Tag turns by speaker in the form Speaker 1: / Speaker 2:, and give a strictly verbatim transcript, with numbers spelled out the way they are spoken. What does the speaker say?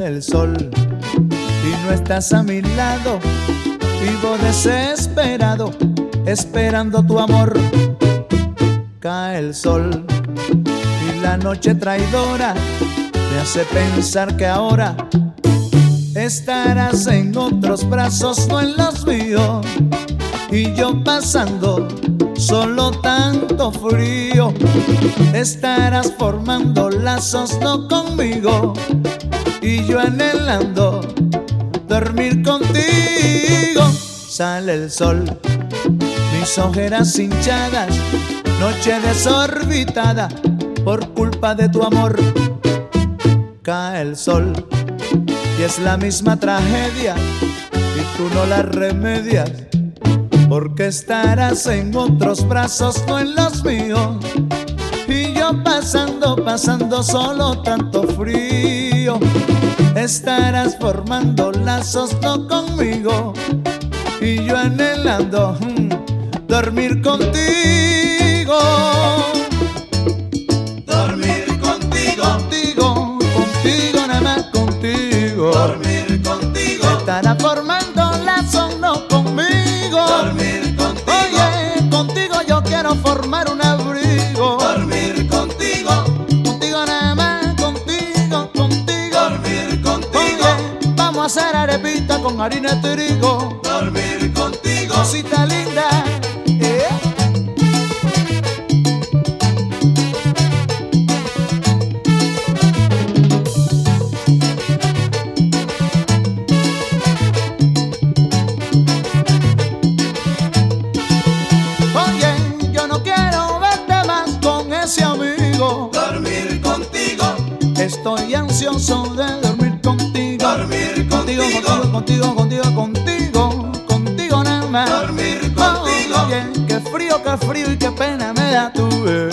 Speaker 1: Sale el sol y no estás a mi lado, vivo desesperado, esperando tu amor. Cae el sol y la noche traidora me hace pensar que ahora estarás en otros brazos, no en los míos, y yo pasando solo tanto frío. Estarás formando lazos no conmigo, y yo anhelando dormir contigo. Sale el sol, mis ojeras hinchadas, noche desorbitada por culpa de tu amor. Cae el sol y es la misma tragedia y tú no la remedias, porque estarás en otros brazos, no en los míos, y yo pasando, pasando solo tanto frío. Estarás formando lazos no conmigo, y yo anhelando mm, dormir contigo.
Speaker 2: Dormir contigo,
Speaker 1: Contigo, contigo, nada más contigo.
Speaker 2: dormir contigo,
Speaker 1: Estarás formando lazos no conmigo.
Speaker 2: dormir contigo,
Speaker 1: Oye, contigo yo quiero formar un abrigo.
Speaker 2: dormir contigo,
Speaker 1: Contigo nada más, contigo, contigo.
Speaker 2: dormir contigo,
Speaker 1: Oye, vamos a hacer arepita con harina de trigo.
Speaker 2: dormir contigo.
Speaker 1: Cosita linda, eh. Oye, yo no quiero verte más con ese amigo.
Speaker 2: Dormir contigo,
Speaker 1: Estoy ansioso de dormir contigo.
Speaker 2: dormir
Speaker 1: Contigo,
Speaker 2: contigo,
Speaker 1: contigo, contigo, contigo, contigo nada más.
Speaker 2: dormir contigo,
Speaker 1: Oye, qué frío, qué frío y qué pena me da tu